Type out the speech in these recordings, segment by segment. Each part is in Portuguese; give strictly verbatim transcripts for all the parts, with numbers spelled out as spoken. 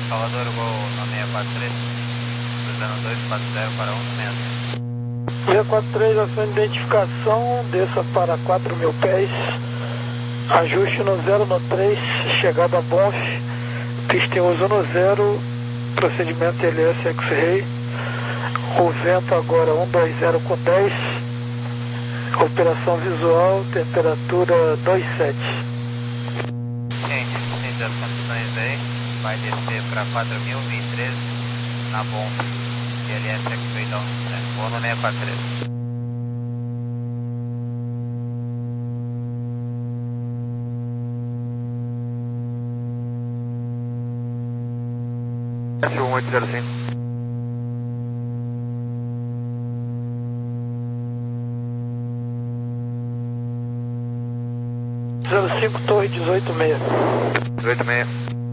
Salvador, Gol na seis quatro três, cruzando dois quatro zero para um seis zero. seis quatro três, ação de identificação, desça para quatro mil pés, ajuste no zero no três, chegada a Bonf, pista em uso no zero, procedimento L S X-Ray, o vento agora um dois zero com dez, operação visual, temperatura dois sete. Gente, sem as condições aí, vai descer para quatro mil vinte e três na Bonf, L S X-Ray down, né? Vou no seis quatro três. um oito zero cinco. zero cinco, torre dezoito seis. dezoito seis.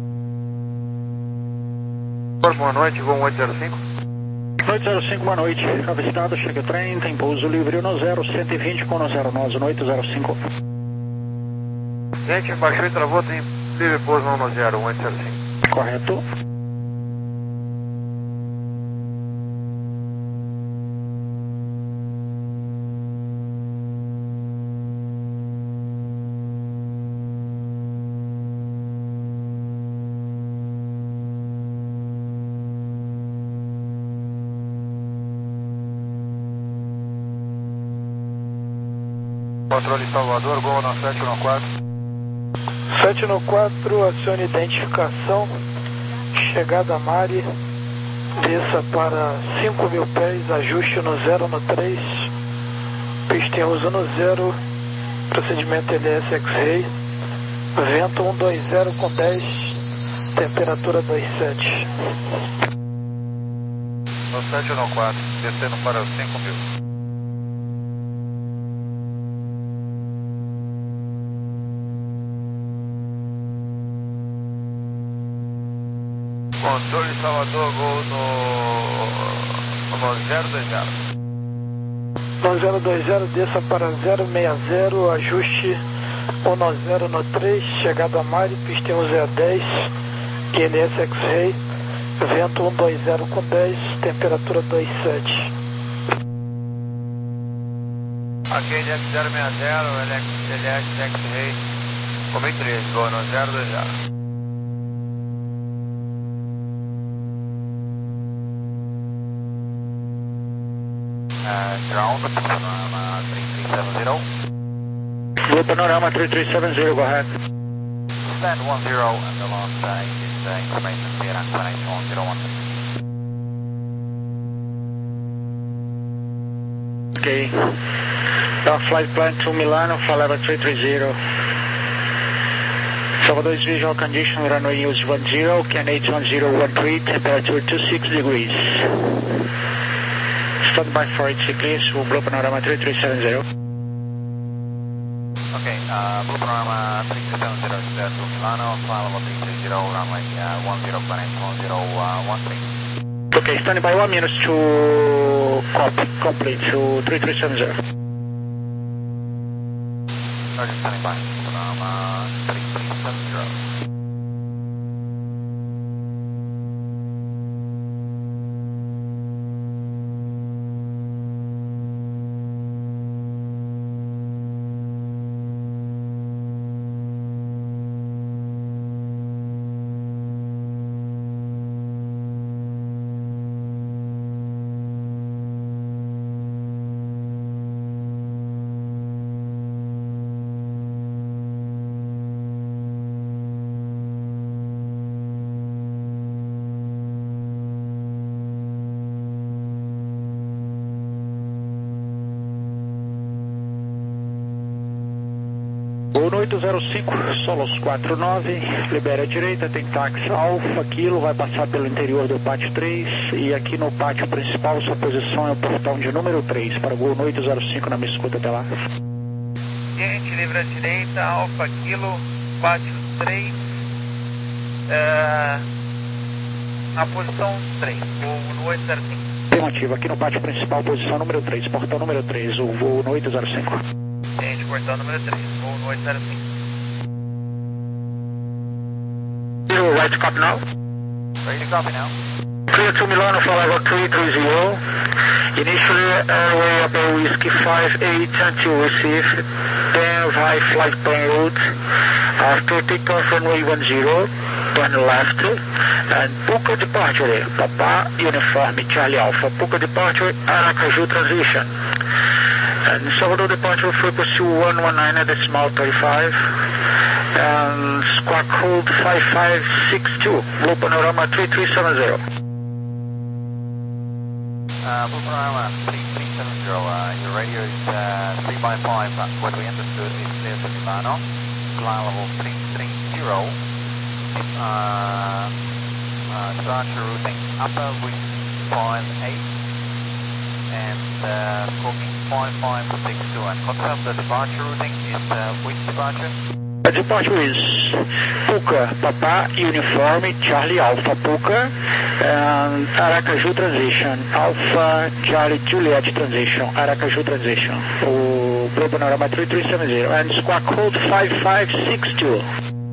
Boa noite, voo um oito zero cinco. oito zero cinco, boa noite. Avistado, chega o trem, tem pouso livre no zero, cento e vinte com no zero nove, no oito zero cinco. Gente, baixou e travou, tem livre pouso no zero, um oito zero cinco. Correto. Controle Salvador, Gol na sete no quatro. sete no quatro, acione identificação, chegada a Mari, desça para cinco mil pés, ajuste no zero no três, pista em uso no zero, procedimento L S X-Ray, vento um dois zero com dez, temperatura dois sete. No sete no quatro, descendo para os cinco mil. Controle Salvador, Gol no, no zero dois zero. No zero dois zero, desça para zero seis zero, ajuste um no zero no três, chegada a Mari, pista em uso zero dez, L S X-Ray, vento um dois zero com dez, temperatura dois sete. Aqui é zero seis zero, L S X-Ray, comi três, Gol no zero dois zero. Uh, ground, Panorama three three seven zero. Blue Panorama three three seven zero, go ahead. Stand one zero, and the last uh, is uh, information clear and connect on zero one. Okay. Our flight plan to Milano, Faleva three three zero. Salvador is visual condition, runway use one zero, C A N eight one zero one three, temperature two six degrees. Stand by for eight clears, Blue Panorama three three seven zero. Okay, uh, Blue Panorama three three seven zero is there to Milano, Faleva three three zero, runway uh, one zero, connect on zero one three. Okay, standing by one minutes to copy, complete to three three seven zero. Roger, standing by, Panorama three three seven zero. oito zero cinco, Solos quatro nove, libera a direita, tem táxi Alfa, Kilo, vai passar pelo interior do pátio três e aqui no pátio principal sua posição é o portão de número três, para Gol oito zero cinco na minha escuta até lá. Gente, livre à direita, Alfa Kilo, pátio três, uh, na posição três, voo no oito zero cinco. Afirmativo, aqui no pátio principal, posição número três, portão número três, o voo no oito zero cinco. Gente, portão número três, voo no oito zero cinco. Zero, right, copy now. Ready to copy now. Clear to Milano five oh three three zero. Initially airway Abel Whiskey five eight until received. Then high flight plan route. After takeoff runway one zero. Turn left. And Puka departure. Papa Uniform Charlie Alpha. Puka departure Aracaju transition. And Salvador departure frequency one one nine at decimal thirty-five. And squawk code five five six two. Blue Panorama three three seven zero. Uh, Blue Panorama three three seven zero, uh, your radio is uh, three by five, uh, what we understood is clear to Milano, flight level three three zero, uh, uh, departure routing upper with five eight, and uh, scoping five five six two, and confirm the departure routing is uh, which departure? The departure is Puka, Papa, Uniform, Charlie Alpha, Puka, and Aracaju transition, Alpha, Charlie, Juliet transition, Aracaju transition, o Blue Panorama three three seven zero, and squawk code five five six two.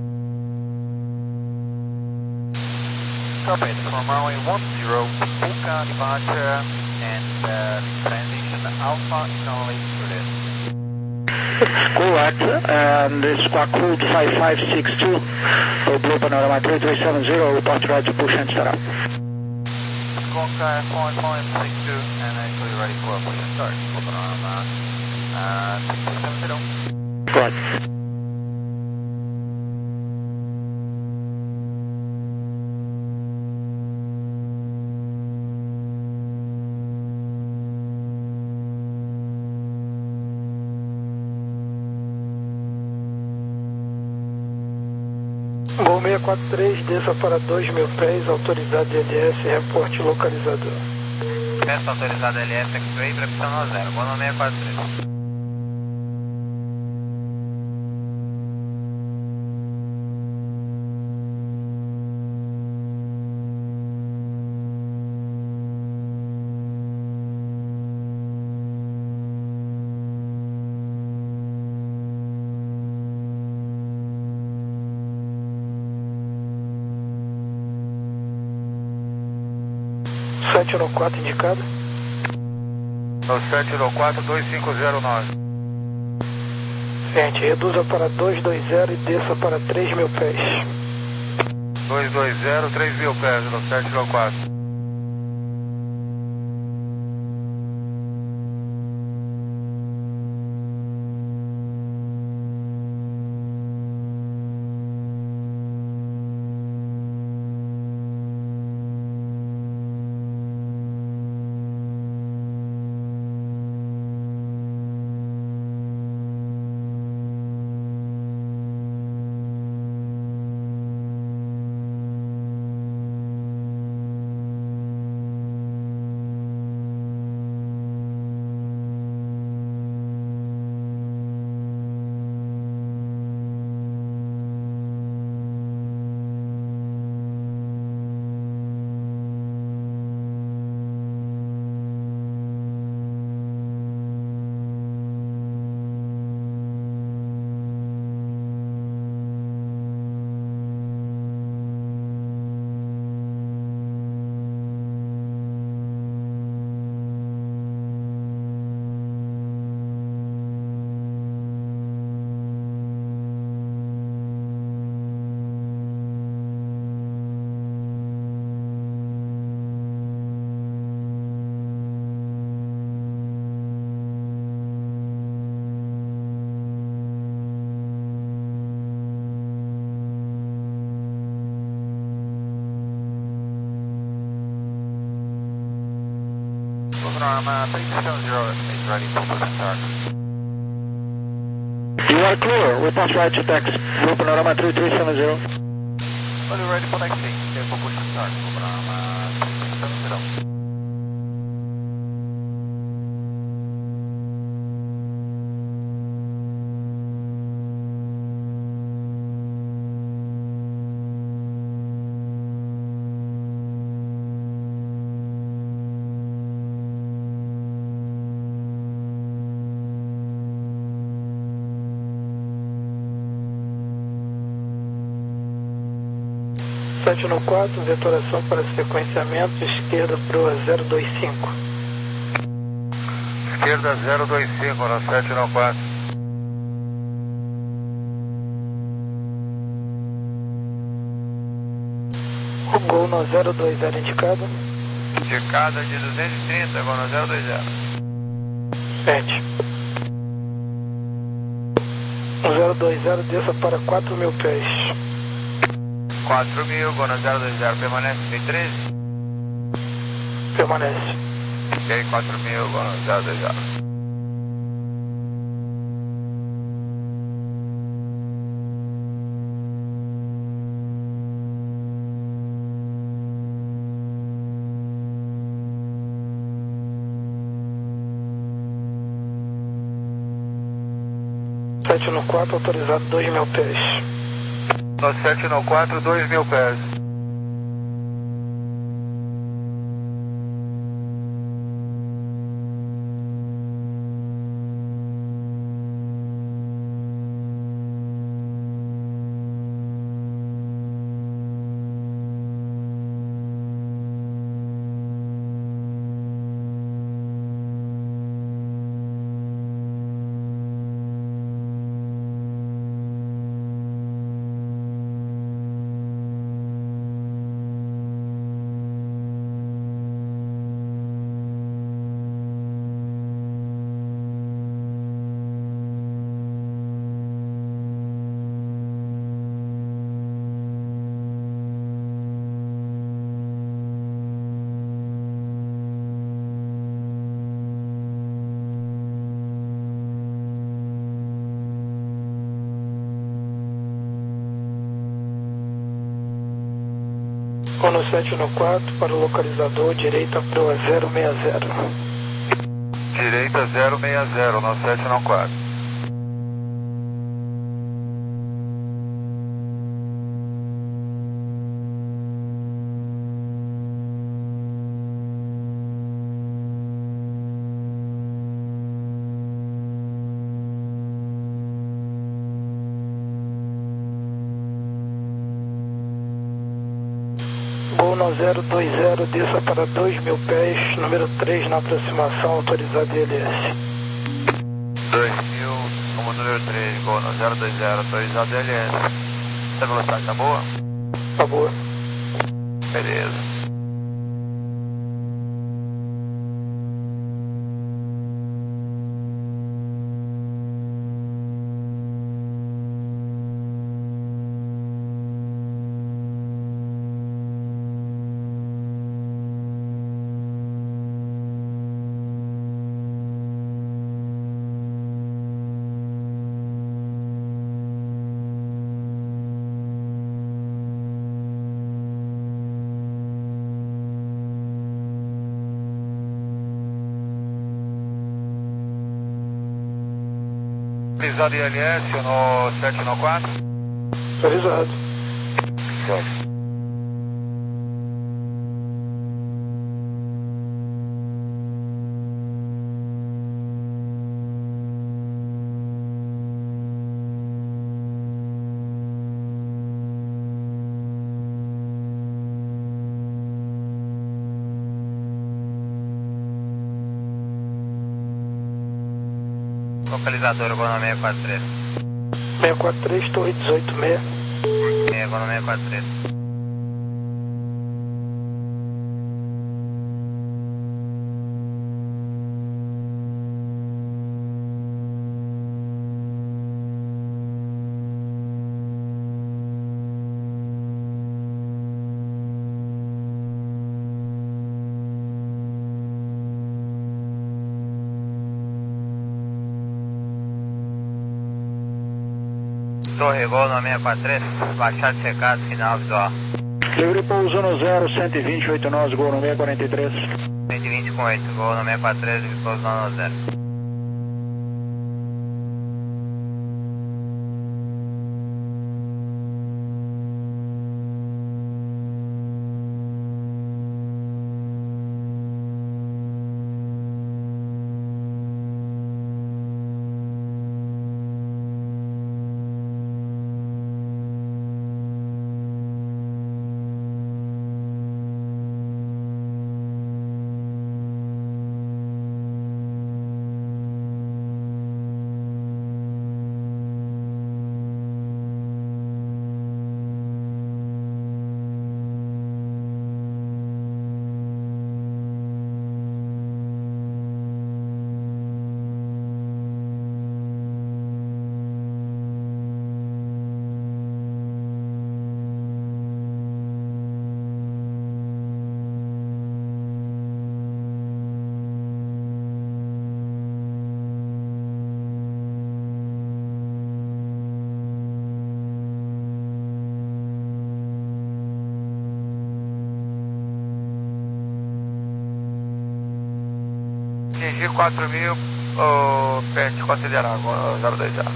Copy, from runway one zero, Puka departure, and uh, transition Alpha is only Juliet. Correct, and the squawk code five five six two, o Blue Panorama three three seven zero, report ready to push and start up. Squawk uh, five five six two, and actually ready for push and start. Blue Panorama uh, three three seven zero. Correct. Gol seis quatro três, desça para dois mil pés, autorizado L S, reporte localizador. Peça autorizada L S, X-Ray, previsão no zero, boa no seis quatro três. sete zero quatro indicado. No sete zero quatro dois cinco zero nove. Gente, reduza para dois dois zero e desça para três mil pés. dois dois zero, três mil pés no sete zero quatro. Panorama three three seven zero is ready for push and start. You are clear, report right to taxi, Blue Panorama three three seven zero. Well, you're ready for taxi, okay, for push and start. Blue Panorama three three seven zero. sete no quatro, vetoração para sequenciamento, esquerda para o zero dois cinco. Esquerda zero dois cinco, no sete no quatro. O gol no zero dois zero indicado. Indicada de duzentos e trinta, gol no zero dois zero. sete. O zero dois zero desça para quatro mil pés. quatro mil, gol no zero dois zero, permanece em treze. Permanece. Ok, quatro mil, gol no zero dois zero. sete no quatro, autorizado dois mil pés. No sete no quatro, dois mil pés. Gol no sete no quatro, para o localizador, direita para o zero seis zero. Direita zero seis zero, no sete no quatro. Gol no zero dois zero, desça para dois mil pés, número três na aproximação, autorizado I L S. dois mil, como número três, gol no zero dois zero, autorizado I L S. Essa velocidade tá boa? Tá boa. Beleza. Autorizado I L S no sete no quatro? Autorizado. Certo. Localizador, gol no seis quatro três. seis quatro três, torre dezoito seis. É, gol no seis quatro três. Torre, gol no seis quatro três, baixado checado, final visual. Livre pouso no zero, cento e vinte, oito nós, gol no seis quatro três. cento e vinte com oito, gol no seis quatro três, livre pouso no zero. atingir quatro mil, oh, perde considerável, zero dois zero.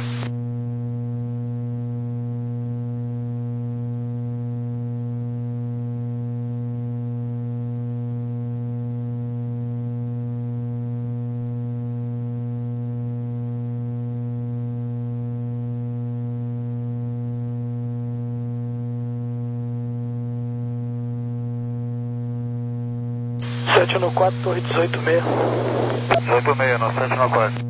sete no quatro, torre dezoito seis. dezoito seis no sete no quatro.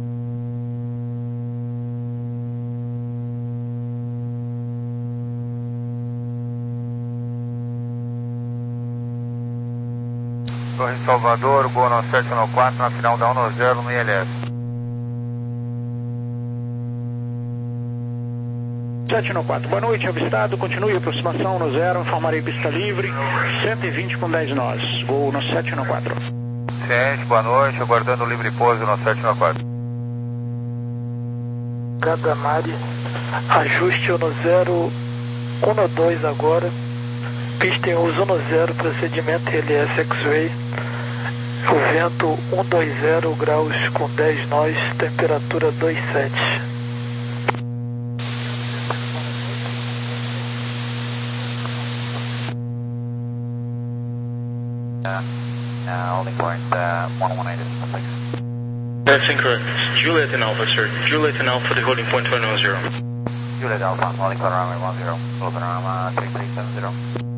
Torre Salvador, Gol no sete no quatro, na final da um no zero no I L S. sete no quatro, boa noite, avistado, continue a aproximação no zero, informarei pista livre, cento e vinte com dez nós, voo no sete no quatro. Ciente, boa noite, aguardando livre pouso no sete no quatro. Cada Mari, ajuste no zero um no dois agora, pista em uso no zero, procedimento L S X-Ray, o vento cento e vinte graus com dez nós, temperatura vinte e sete. Uh, uh, holding point uh, one one eight six. That's incorrect. Juliet and Alpha, sir. Juliet and Alpha, the holding point one one zero. Juliet Alpha, holding panorama one zero, full panorama three three seven zero.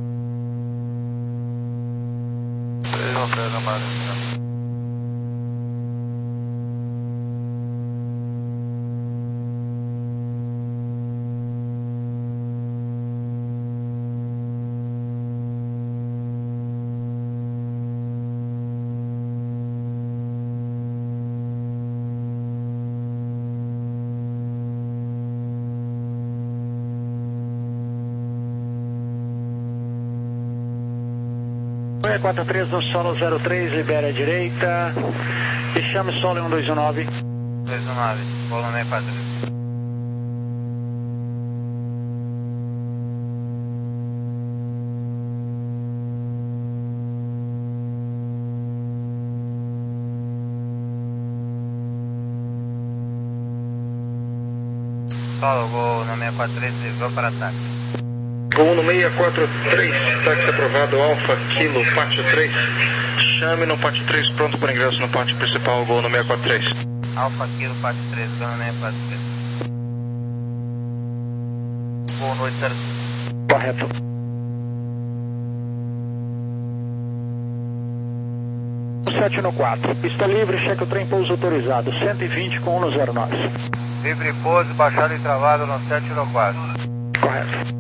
seis quatro três no solo zero três, libera a direita, e chame solo em um dois um nove. dois um nove, bolo no quatro. Solo, vou no seis quatro três, vou para ataque. Voo no seis quatro três, táxi aprovado, Alfa, Kilo, pátio três. Chame no pátio três, pronto para ingresso no pátio principal, voo no seis quatro três. Alfa, Kilo, pátio três, vou no seis quatro três. Voo no oito zero cinco. Correto. sete no quatro, pista livre, cheque o trem, pouso autorizado, cento e vinte com um no zero nós. Livre pouso, baixado e travado no sete no quatro. Correto.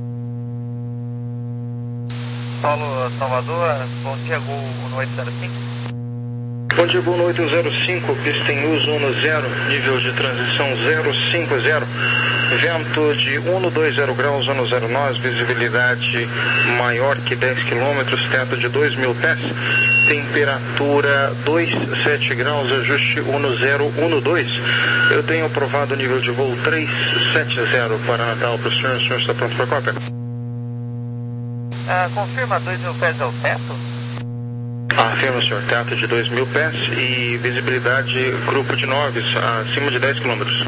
Solo Salvador, bom dia, Gol no oito zero cinco. Bom dia, Gol no oito zero cinco, pista em uso um no zero, nível de transição zero cinco zero, vento de um no dois zero graus, um no zero nós, visibilidade maior que dez quilômetros, teto de dois mil pés, temperatura vinte e sete graus, ajuste um no zero, um no dois. Eu tenho aprovado o nível de voo trezentos e setenta para Natal para o senhor, o senhor está pronto para a cópia? Ah, confirma, dois mil pés é o teto? Afirma, senhor, teto de dois mil pés e visibilidade grupo de nove, acima de dez quilômetros.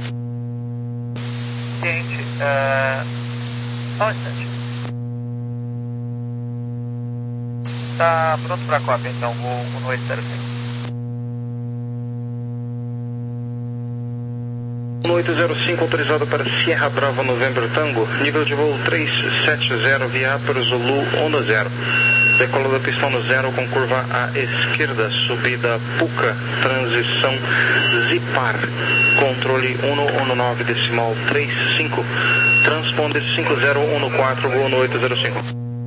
Gente, uh, só um instante. Tá pronto para a cópia, então, vou no oito zero cinco. No oito zero cinco, autorizado para Sierra Bravo November Tango, nível de voo trezentos e setenta, via para Zulu um no zero. Decola da pistão no zero com curva à esquerda, subida Puca, transição Zipar, controle um no um no nove, decimal trinta e cinco, transponder cinco zero um no quatro, voo no oito zero cinco.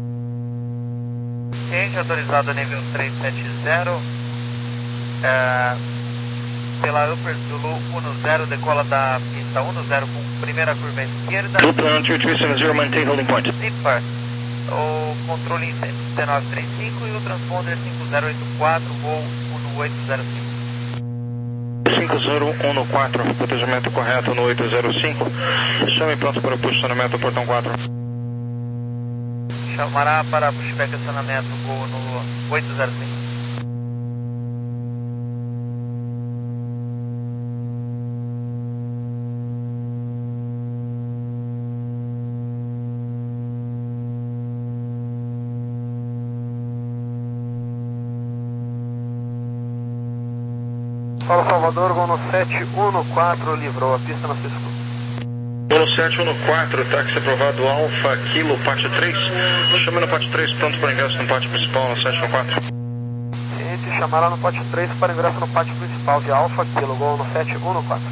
Gente, autorizado nível trezentos e setenta, é, pela Upper Zulu um no zero, decola da pista um no zero com primeira curva à esquerda. Blue Plan dois três sete zero, maintain holding point. Zipar, o controle em cento e dezenove trinta e cinco e o transponder cinco zero oito quatro, voo no oito zero cinco. cinco zero um no quatro, protegimento correto no oito zero cinco. Chame pronto para o posicionamento portão quatro. Chamará para pushback acionamento, voo no oito zero cinco. Fala Salvador, voo no sete um quatro, livrou a pista na Cisco. Voo sete um quatro, táxi aprovado Alfa Kilo, pátio três. Chame no pátio três, pronto para ingresso no pátio principal no sete um quatro. Gente, chamaram no pátio três para ingresso no pátio principal de Alfa Kilo, voo no sete um quatro.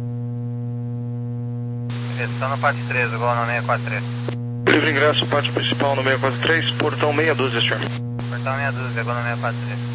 Estão no pátio três, voo no seis quatro três. Livre ingresso, pátio principal no seis quatro três, portão meia dúzia, senhor. Portão meia dúzia, voo no seis quatro três.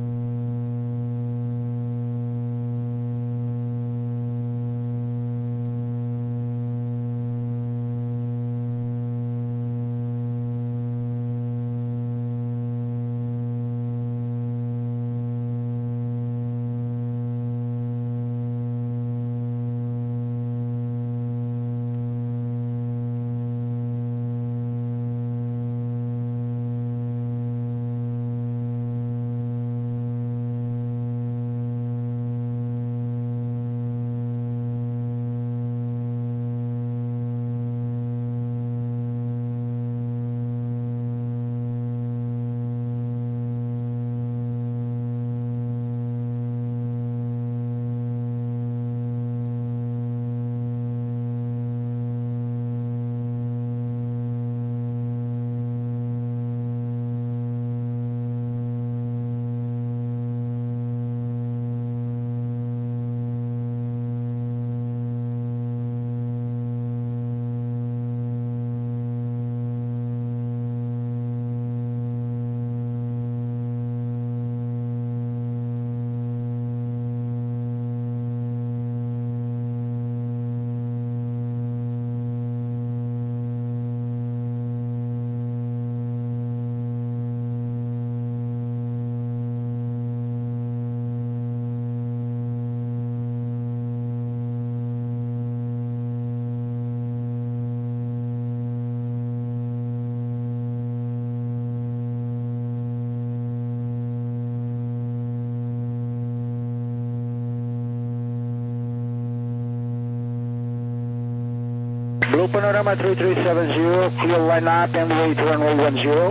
Blue Panorama three three seven zero, clear line up and wait runway one zero.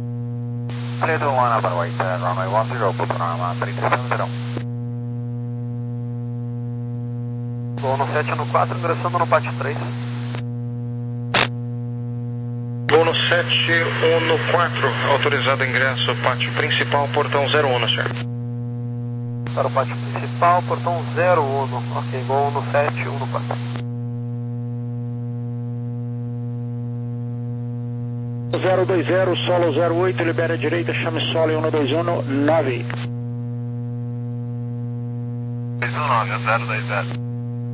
Clear to line up and wait uh, runway one zero, Blue Panorama three three seven zero. Voo no sete um quatro, ingressando no pátio três. Voo no sete um quatro, autorizado ingresso, pátio principal, portão zero um, senhor. Para o pátio principal, portão zero um. Ok, voo no sete um quatro. zero dois zero, solo zero oito, libera a direita, chame solo um dois um nove. dois um nove, zero dois zero.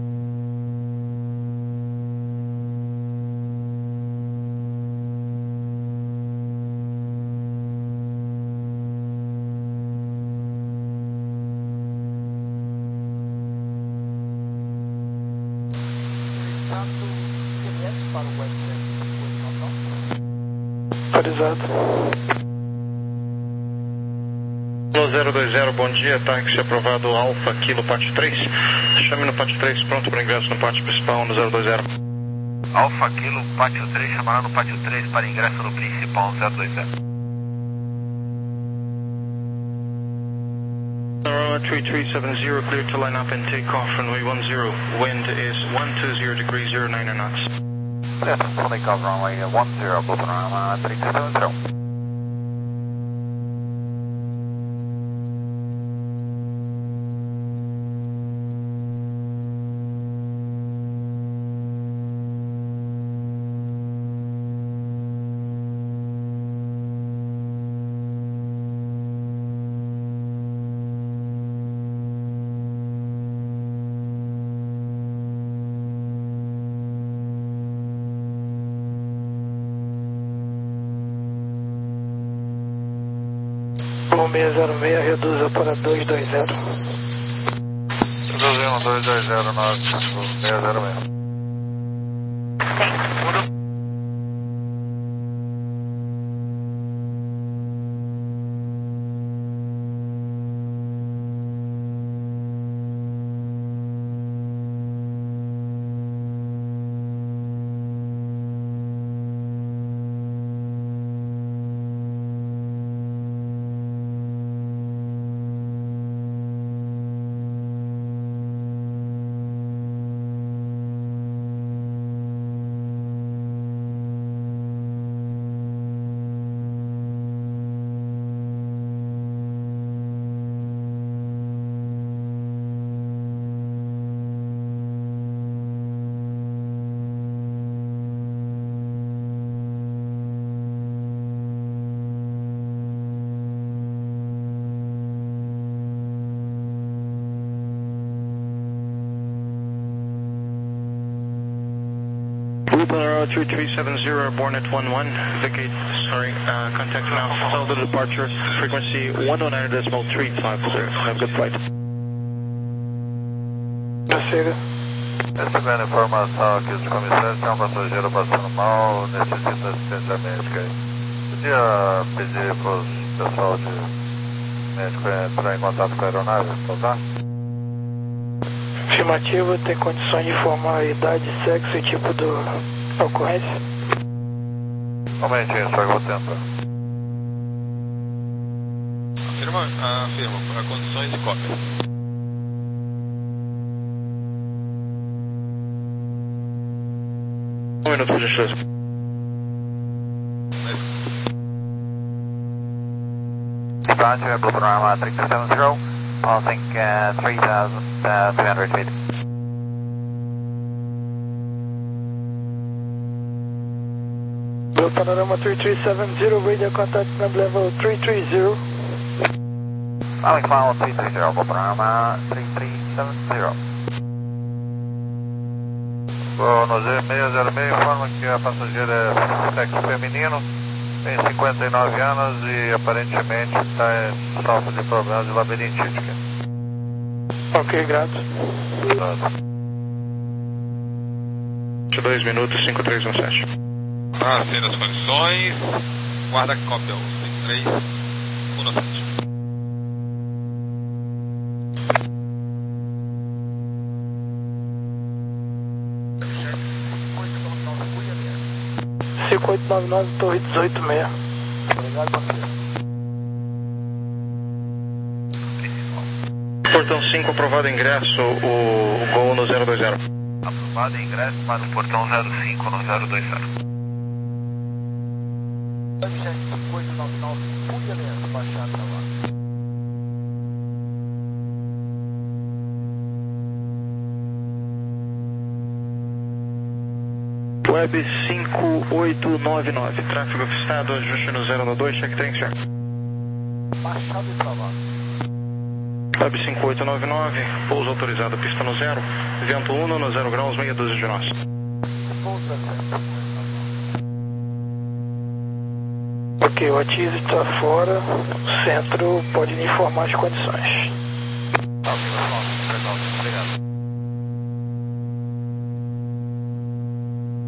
Autorizado. zero dois zero, bom dia, táxi aprovado Alfa Kilo, pátio três. Chame no pátio três, pronto para ingresso no pátio principal no zero dois zero. Alfa Kilo, pátio três, chamará no pátio três para ingresso no principal zero dois zero. three three seven zero, clear to line up and take off runway one zero. Wind is one two zero degrees zero nine knots. Clear to take off runway one zero, Blue Panorama three two seven zero. seis zero seis, reduza para dois dois zero. Reduzimos dois dois zero, nove, seis zero seis. Panama three three seven zero, airborne at one one, vacate, sorry, uh, contact now, solid departure, frequency one oh nine point three five zero, have a good flight. Nascida. Recebendo informação aqui dos comissários, tem um passageiro passando mal, necessita assistência médica aí. Podia pedir para o pessoal de médico entrar em contato com a aeronave, tá? Afirmativa, tem condições de informar a idade, sexo e tipo do, da ocorrência? Um momentinho, só que eu vou tentar. Afirma, afirma, para condições de cópia. Um minuto, por gentileza. Departure, Blue Panama three two seven zero, passing uh, three thousand three hundred feet. Blue Panorama three three seven zero, radio contact number level three three zero. Alex Final three three zero, Blue Panama three three seven zero. O no Z seis zero seis informa que a passageira é sexo feminino, tem cinquenta e nove anos e aparentemente está em sofre de problemas de labirintite. Ok, grato. dois minutos, cinco três um sete. Ah, sendo as condições, guarda cópia o três três um sete. cinco oito nove nove, torre dezoito seis. Obrigado, parceiro. Portão cinco, aprovado ingresso, o, o Gol no zero dois zero. Aprovado ingresso para o portão zero cinco no zero dois zero. cinco oito nove nove, Punta Lento, baixado pra lá. Web cinco oito nove nove, tráfego afastado, ajuste no zero no dois, check tank, check. Baixado e pra lá. Web cinco oito nove nove, pouso autorizado, pista no zero, vento um no zero graus, meia dúzia de nós. Pousa zero. Ok, o Atiz está fora, o centro pode me informar as condições. Ok,